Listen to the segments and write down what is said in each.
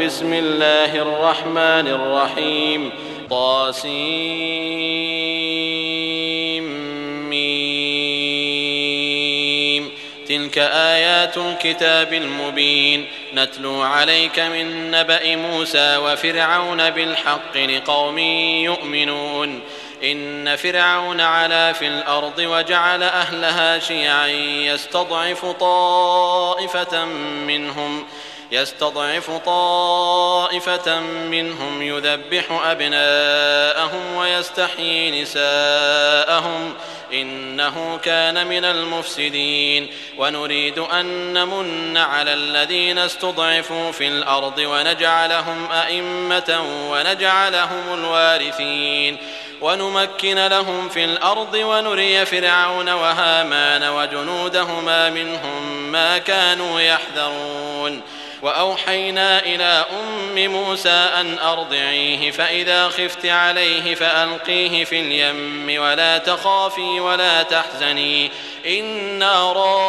بسم الله الرحمن الرحيم طاسيم تلك آيات الكتاب المبين نتلو عليك من نبأ موسى وفرعون بالحق لقوم يؤمنون إن فرعون علا في الأرض وجعل أهلها شيعا يستضعف طائفة منهم يذبح أبناءهم ويستحيي نساءهم إنه كان من المفسدين ونريد أن نمن على الذين استضعفوا في الأرض ونجعلهم أئمة ونجعلهم الوارثين ونمكن لهم في الأرض ونري فرعون وهامان وجنودهما منهم ما كانوا يحذرون وأوحينا إلى أم موسى أن أرضعيه فإذا خفت عليه فألقيه في اليم ولا تخافي ولا تحزني إنا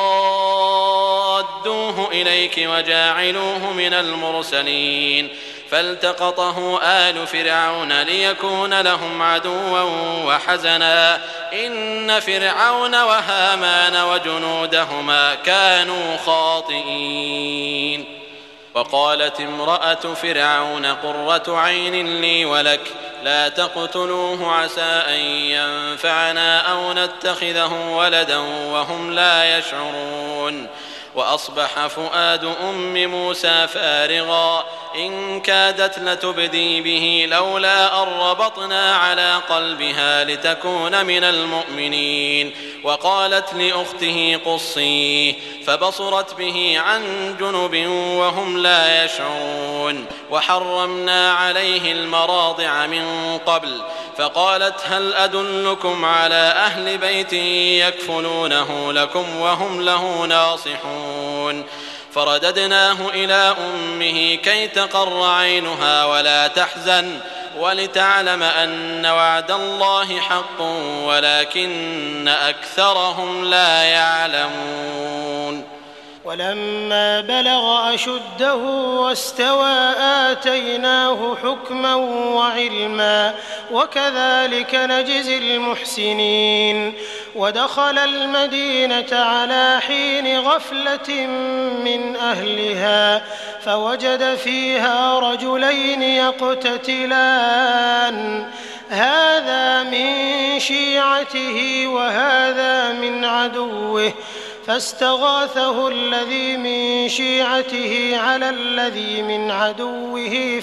رادوه إليك وجاعلوه من المرسلين فالتقطه آل فرعون ليكون لهم عدوا وحزنا إن فرعون وهامان وجنودهما كانوا خاطئين وقالت امرأة فرعون قرة عين لي ولك لا تقتلوه عسى أن ينفعنا أو نتخذه ولدا وهم لا يشعرون وأصبح فؤاد أم موسى فارغا إن كادت لتبدي به لولا أن ربطنا على قلبها لتكون من المؤمنين وقالت لأخته قصيه فبصرت به عن جنب وهم لا يشعرون وحرمنا عليه المراضع من قبل فقالت هل أدلكم على أهل بيت يكفلونه لكم وهم له ناصحون فرددناه إلى أمه كي تقر عينها ولا تحزن ولتعلم أن وعد الله حق ولكن أكثرهم لا يعلمون ولما بلغ أشده واستوى آتيناه حكما وعلما وكذلك نجزي المحسنين ودخل المدينة على حين غفلة من أهلها فوجد فيها رجلين يقتتلان هذا من شيعته وهذا من عدوه فاستغاثه الذي من شيعته على الذي من عدوه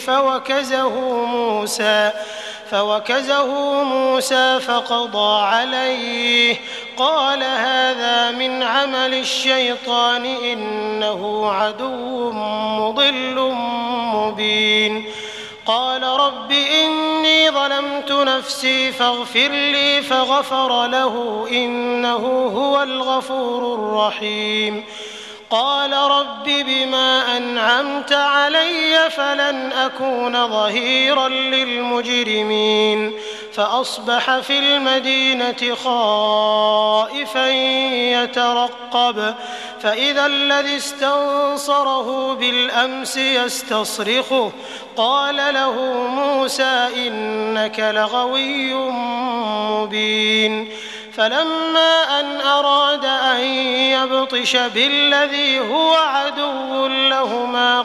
فوكزه موسى فقضى عليه قال هذا من عمل الشيطان إنه عدو مضل مبين قال رب إني ظلمت نفسي فاغفر لي فغفر له إنه هو الغفور الرحيم قال رب بما أنعمت علي فلن أكون ظهيرا للمجرمين فأصبح في المدينة خائفا يترقب فإذا الذي استنصره بالأمس يستصرخه قال له موسى إنك لغوي مبين فلما أن أراد أن يبطش بالذي هو عدو لهما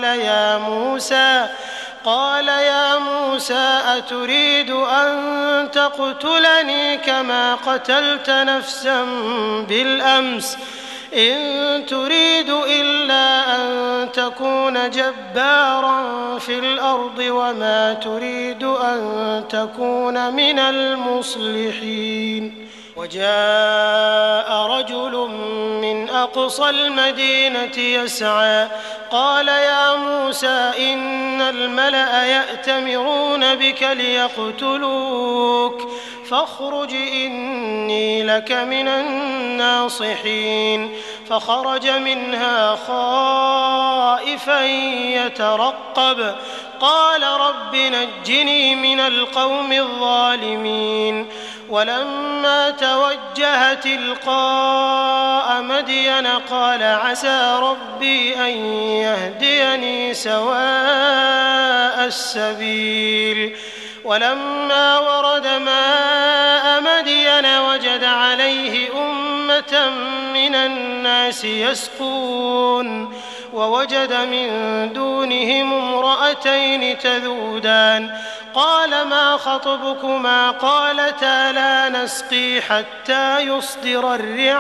قال يا موسى أتريد أن تقتلني كما قتلت نفسا بالأمس إن تريد إلا أن تكون جبارا في الأرض وما تريد أن تكون من المصلحين وجاء رجل من أقصى المدينة يسعى قال يا موسى إن الملأ يأتمرون بك ليقتلوك فاخرج إني لك من الناصحين فخرج منها خائفا يترقب قال رب نجني من القوم الظالمين ولما توجه تلقاء مدين قال عسى ربي أن يهديني سواء السبيل ولما ورد ماء مدين وجد عليه أمة من الناس يسقون ووجد من دونهم امرأتين تذودان قال ما خطبكما قالتا لا نسقي حتى يصدر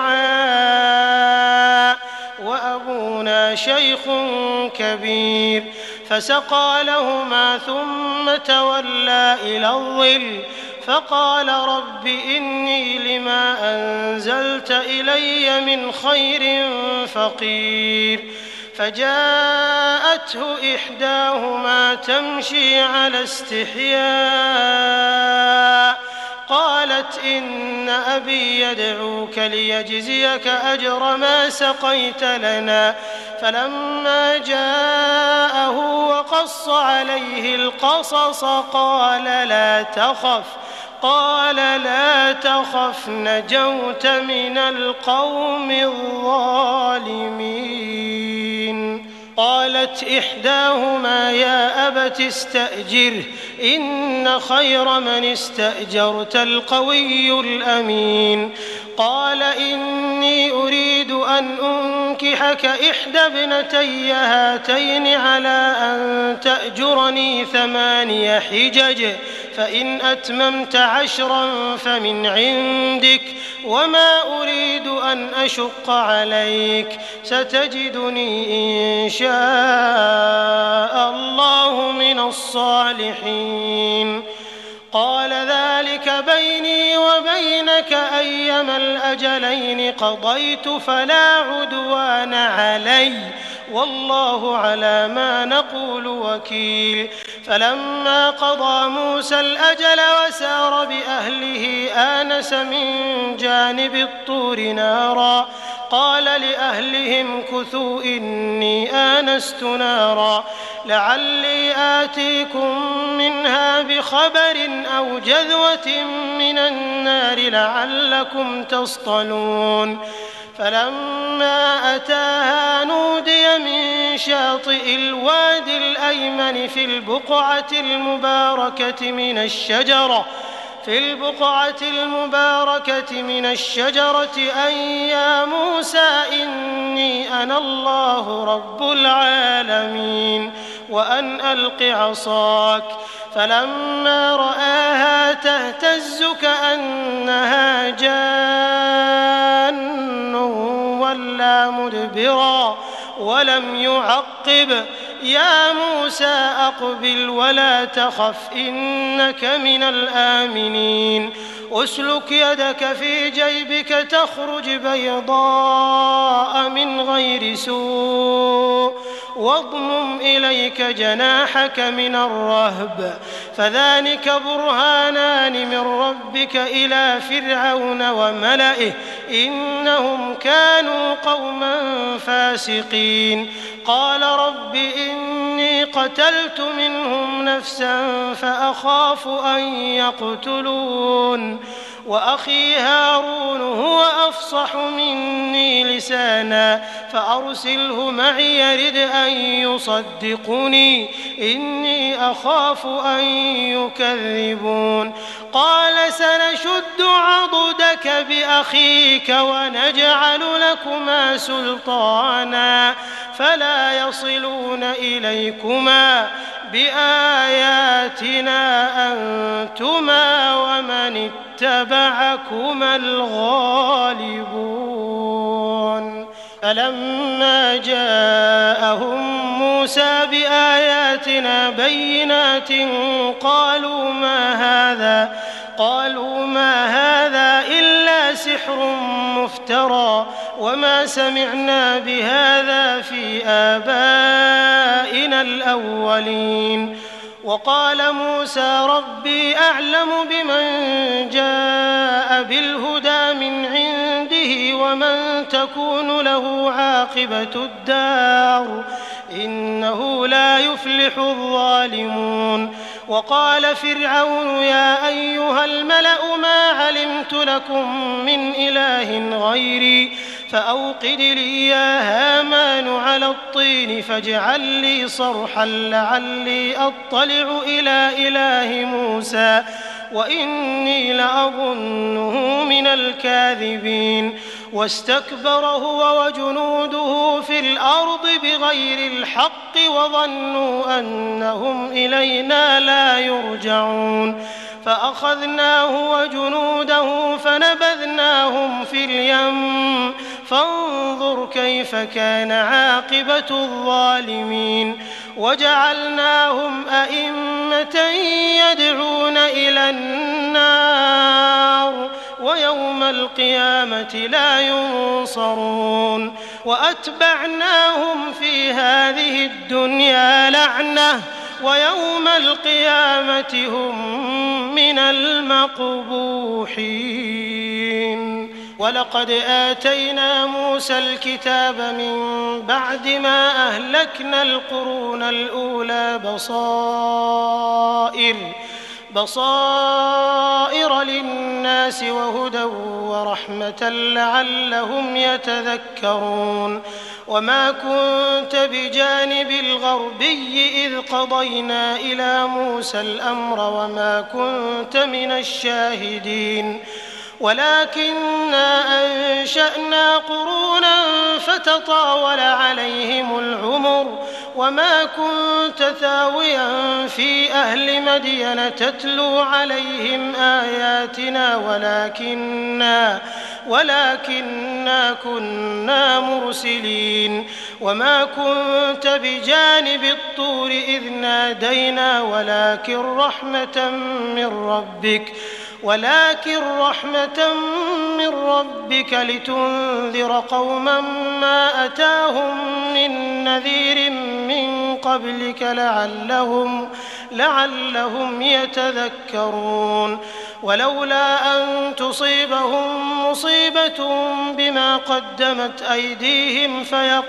الرعاء وأبونا شيخ كبير فسقى لهما ثم تولى إلى الظل فقال رب إني لما أنزلت إلي من خير فقير فجاءته إحداهما تمشي على استحياء قالت إن أبي يدعوك ليجزيك أجر ما سقيت لنا فلما جاءه وقص عليه القصص قال لا تخف نجوت من القوم الظالمين قالت إحداهما يا أبت استأجره إن خير من استأجرت القوي الأمين قال إني أريد أن أنكحك إحدى ابنتي هاتين على أن تأجرني 8 حجج فإن أتممت 10 فمن عندك وما أريد أن أشق عليك ستجدني إن شاء الله من الصالحين قال ذلك بيني وبينك أيما الأجلين قضيت فلا عدوان علي والله على ما نقول وكيل فلما قضى موسى الأجل وسار بأهله آنس من جانب الطور نارا قال لأهلهم كثوا إني آنست نارا لعلي آتيكم منها بخبر أو جذوة من النار لعلكم تصطلون فلما أتاها نودي من شاطئ الوادي الأيمن في البقعة المباركة من الشجرة أن يا موسى إني أنا الله رب العالمين وأن ألق عصاك فلما رآها تهتز كأنها جان ولا مدبرا ولم يعقب يا موسى أقبل ولا تخف إنك من الآمنين أسلك يدك في جيبك تخرج بيضاء من غير سوء واضمم إليك جناحك من الرهب فذلك برهانان من ربك إلى فرعون وملئه إنهم كانوا قوما فاسقين قال رب إني قتلت منهم نفسا فأخاف أن يقتلون وأخي هارون هو أفصح مني لسانا فأرسله معي يرد أن يصدقني إني أخاف أن يكذبون قال سنشد عضدك بأخيك ونجعل لكما سلطانا فلا يصلون إليكما بآياتنا أنتما ومن اتبعكما الغالبون فلما جاءهم موسى بآياتنا بينات قالوا ما هذا إلا سحر مفترى وما سمعنا بهذا في آبائنا الأولين وقال موسى ربي أعلم بمن جاء بالهدى من عنده ومن تكون له عاقبة الدار إنه لا يفلح الظالمون. وقال فرعون يا أيها الملأ ما علمت لكم من إله غيري فأوقد لي يا هامان على الطين فاجعل لي صرحا لعلي أطلع إلى إله موسى وإني لأظنه من الكاذبين. واستكبر هو وجنوده في الأرض بغير الحق وظنوا أنهم إلينا لا يرجعون. فأخذناه وجنوده فنبذناهم في اليم فانظر كيف كان عاقبة الظالمين. وجعلناهم أئمة يدعون إلى النار ويوم القيامة لا ينصرون. وأتبعناهم في هذه الدنيا لعنة ويوم القيامة هم من المقبوحين. ولقد آتينا موسى الكتاب من بعد ما أهلكنا القرون الأولى بصائر للناس وهدى ورحمة لعلهم يتذكرون. وما كنت بجانب الغربي إذ قضينا إلى موسى الأمر وما كنت من الشاهدين ولكننا أنشأنا قرونا فتطاول عليهم العمر وما كنت ثاويا في أهل مدين تتلو عليهم آياتنا ولكننا كنا مرسلين. وما كنت بجانب الطور إذ نادينا ولكن رحمة من ربك لتنذر قوما ما أتاهم من نذير من قبلك لعلهم يتذكرون. ولولا أن تصيبهم مصيبة بما قدمت أيديهم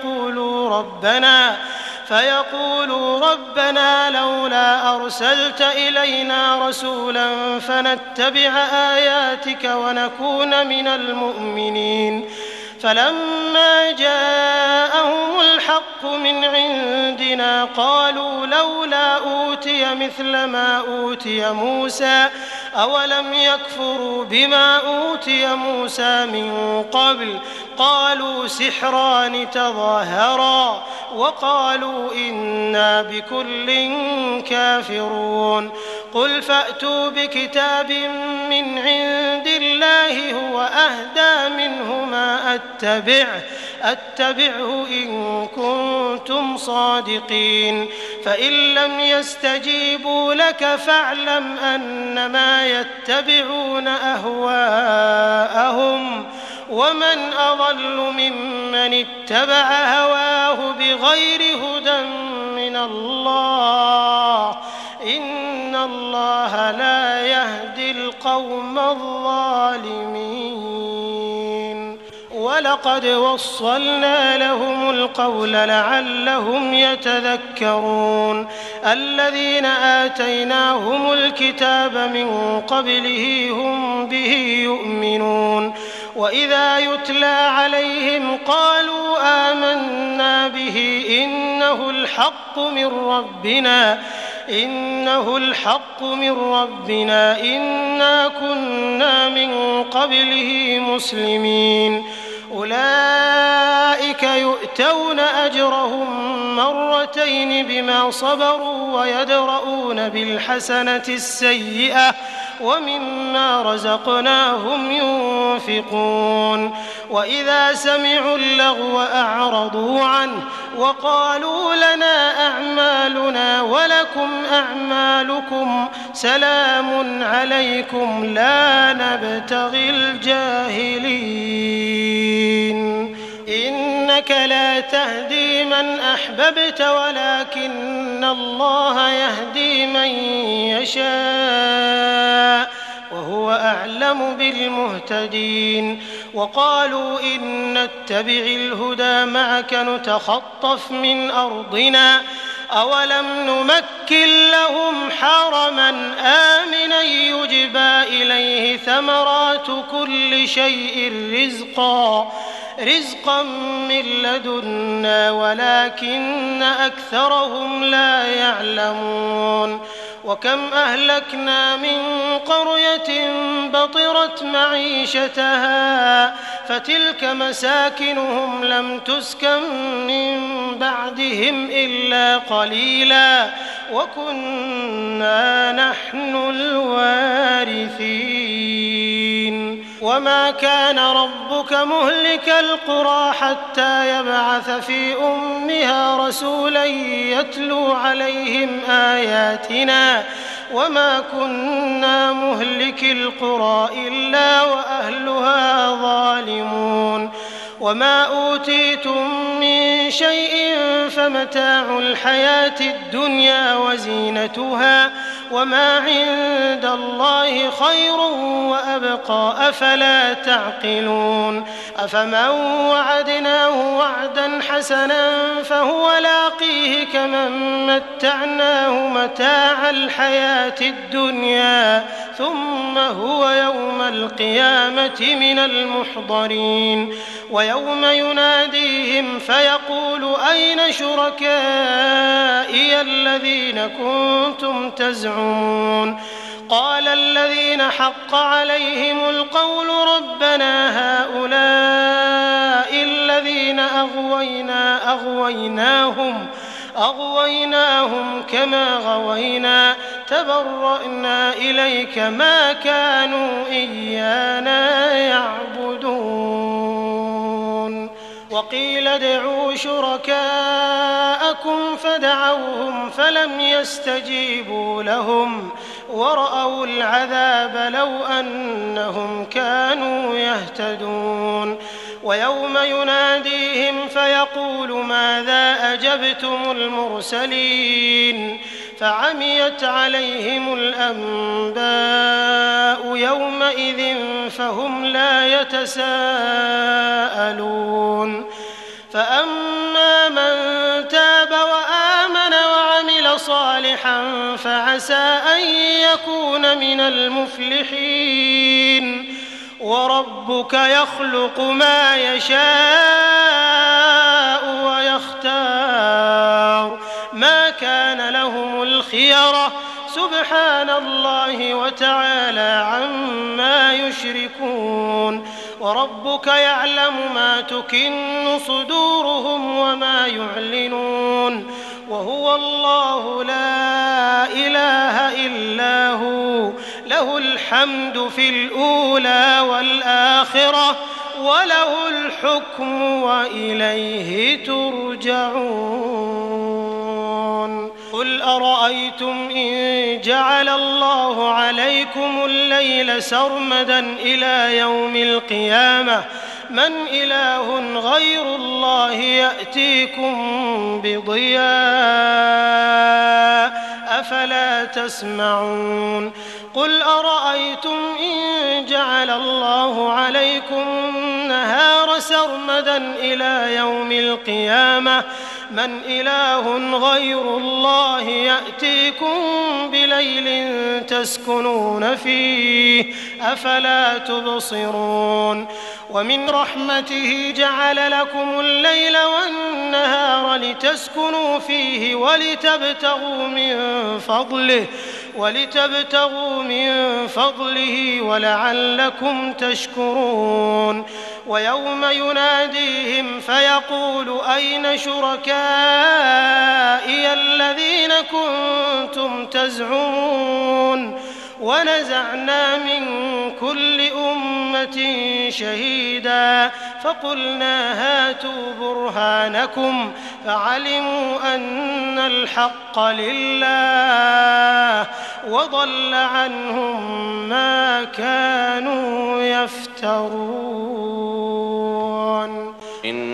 فيقولوا ربنا لولا أرسلت إلينا رسولا فنتبع آياتك ونكون من المؤمنين. فلما جاءهم الحق من عندنا قالوا لولا أوتي مثل ما أوتي موسى أولم يكفروا بما أوتي موسى من قبل قالوا سحران تظاهرا وقالوا إنا بكل كافرون. قل فأتوا بكتاب من عند الله هو أهدى منه ما أتبعه إن كنتم صادقين. فإن لم يستجيبوا لك فاعلم أنما يتبعون أهواءهم ومن أضل ممن اتبع هواه بغير هدى من الله إن الله لا يهدي القوم الظالمين. ولقد وصلنا لهم القول لعلهم يتذكرون. الذين آتيناهم الكتاب من قبله هم به يؤمنون. وإذا يتلى عليهم قالوا آمنا به إنه الحق من ربنا إنا كنا من قبله مسلمين. أولئك يؤتون أجرهم مرتين بما صبروا ويدرؤون بالحسنة السيئة ومما رزقناهم ينفقون. وإذا سمعوا اللغو أعرضوا عنه وقالوا لنا أعمالنا ولكم أعمالكم سلام عليكم لا نبتغي الجاهلين. إنك لا تهدي من أحببت ولكن الله يهدي من يشاء وهو أعلم بالمهتدين. وقالوا إن نتبع الهدى معك نتخطف من أرضنا أولم نمكن لهم حرما آمنا يجبى إليه ثمرات كل شيء رزقا من لدنا ولكن أكثرهم لا يعلمون. وكم أهلكنا من قرية بطرت معيشتها فتلك مساكنهم لم تسكن من بعدهم إلا قليلا وكنا نحن الوارثين. وما كان ربك مهلك القرى حتى يبعث في أمها رسولا يتلو عليهم آياتنا وما كنا مهلك القرى إلا وأهلها ظالمون. وما أوتيتم من شيء فمتاع الحياة الدنيا وزينتها وما عند الله خير وأبقى أفلا تعقلون. أفمن وعدناه وعدا حسنا فهو لاقيه كمن متعناه متاع الحياة الدنيا ثم هو يوم القيامة من المحضرين. ويوم يناديهم فيقول أين شركائي الذين كنتم تزعمون قال الذين حق عليهم القول ربنا هؤلاء الذين أغويناهم كما غوينا تبرأنا إليك ما كانوا إيانا يعبدون. وقيل ادعوا شركاءكم فدعوهم فلم يستجيبوا لهم ورأوا العذاب لو أنهم كانوا يهتدون. ويوم يناديهم فيقول ماذا أجبتم المرسلين فعميت عليهم الأنباء يومئذ فهم لا يتساءلون. فأما من تاب وآمن وعمل صالحا فعسى أن يكون من المفلحين. وربك يخلق ما يشاء ويختار ما كان لهم الخيرة سبحان الله وتعالى عما يشركون. وربك يعلم ما تكن صدورهم وما يعلنون وهو الله لا إله إلا هو له الحمد في الأولى والآخرة وله الحكم وإليه ترجعون. قل أرأيتم إن جعل الله عليكم الليل سرمدا إلى يوم القيامة من إله غير الله يأتيكم بضياء أفلا تسمعون. قل أرأيتم إن جعل الله عليكم النهار سرمدا إلى يوم القيامة من إله غير الله يأتيكم بليل تسكنون فيه أفلا تبصرون. ومن رحمته جعل لكم الليل والنهار لتسكنوا فيه ولتبتغوا من فضله ولعلكم تشكرون. ويوم يناديهم فيقول أين شركائي الذين كنتم تزعمون ونزعنا من كل أمة شهيدا فقلنا هاتوا برهانكم فعلموا أن الحق لله وضل عنهم ما كانوا يفترون.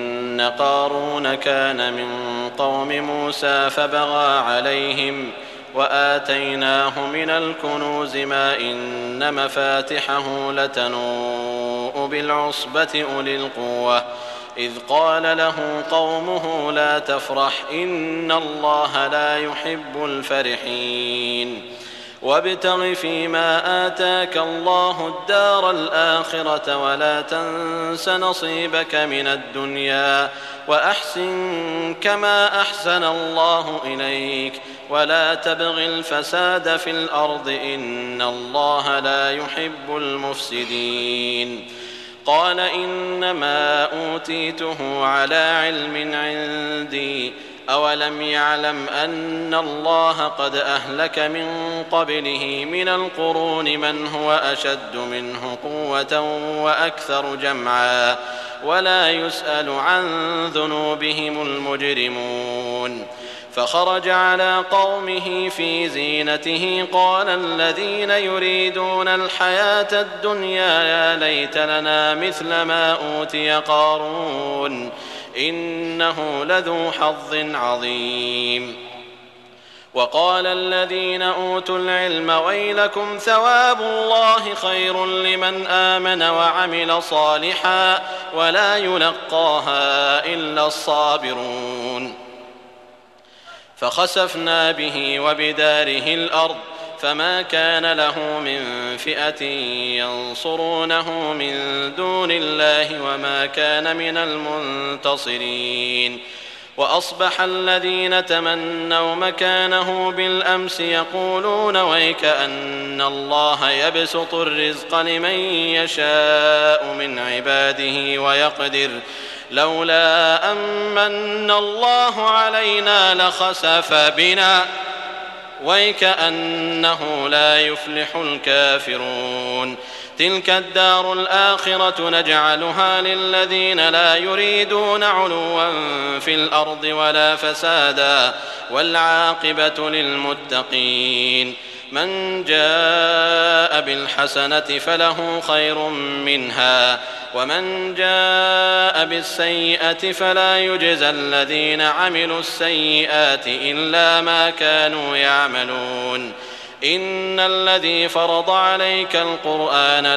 إن قارون كان من قوم موسى فبغى عليهم وآتيناه من الكنوز ما إن مفاتحه لتنوء بالعصبة أولي القوة إذ قال له قومه لا تفرح إن الله لا يحب الفرحين وابتغ فيما آتاك الله الدار الآخرة ولا تنس نصيبك من الدنيا وأحسن كما أحسن الله إليك ولا تبغ الفساد في الأرض إن الله لا يحب المفسدين قال إنما أوتيته على علم عندي أولم يعلم أن الله قد أهلك من قبله من القرون من هو أشد منه قوة وأكثر جمعا ولا يسأل عن ذنوبهم المجرمون فخرج على قومه في زينته قال الذين يريدون الحياة الدنيا يا ليت لنا مثل ما أوتي قارون إنه لذو حظ عظيم وقال الذين أوتوا العلم ويلكم ثواب الله خير لمن آمن وعمل صالحا ولا يلقاها إلا الصابرون فخسفنا به وبداره الأرض فما كان له من فئة ينصرونه من دون الله وما كان من المنتصرين وأصبح الذين تمنوا مكانه بالأمس يقولون ويك أن الله يبسط الرزق لمن يشاء من عباده ويقدر لولا أمن الله علينا لخسف بنا ويكأنه لا يفلح الكافرون تلك الدار الآخرة نجعلها للذين لا يريدون علوا في الأرض ولا فسادا والعاقبة للمتقين من جاء بالحسنة فله خير منها ومن جاء بالسيئة فلا يجزى الذين عملوا السيئات إلا ما كانوا يعملون إن الذي فرض عليك القرآن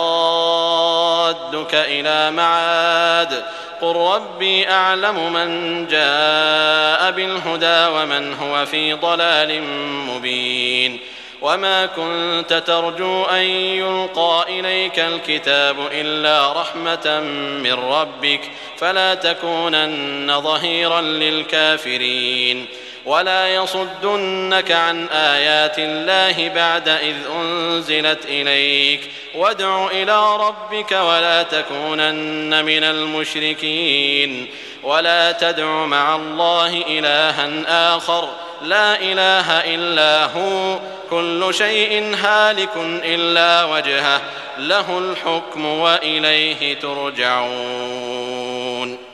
لرادك إلى معاد قل ربي أعلم من جاء بالهدى ومن هو في ضلال مبين وما كنت ترجو أن يلقى إليك الكتاب إلا رحمة من ربك فلا تكونن ظهيرا للكافرين ولا يصدنك عن آيات الله بعد إذ أنزلت إليك وادع إلى ربك ولا تكونن من المشركين ولا تدع مع الله إلها آخر لا إله إلا هو كل شيء هالك إلا وجهه له الحكم وإليه ترجعون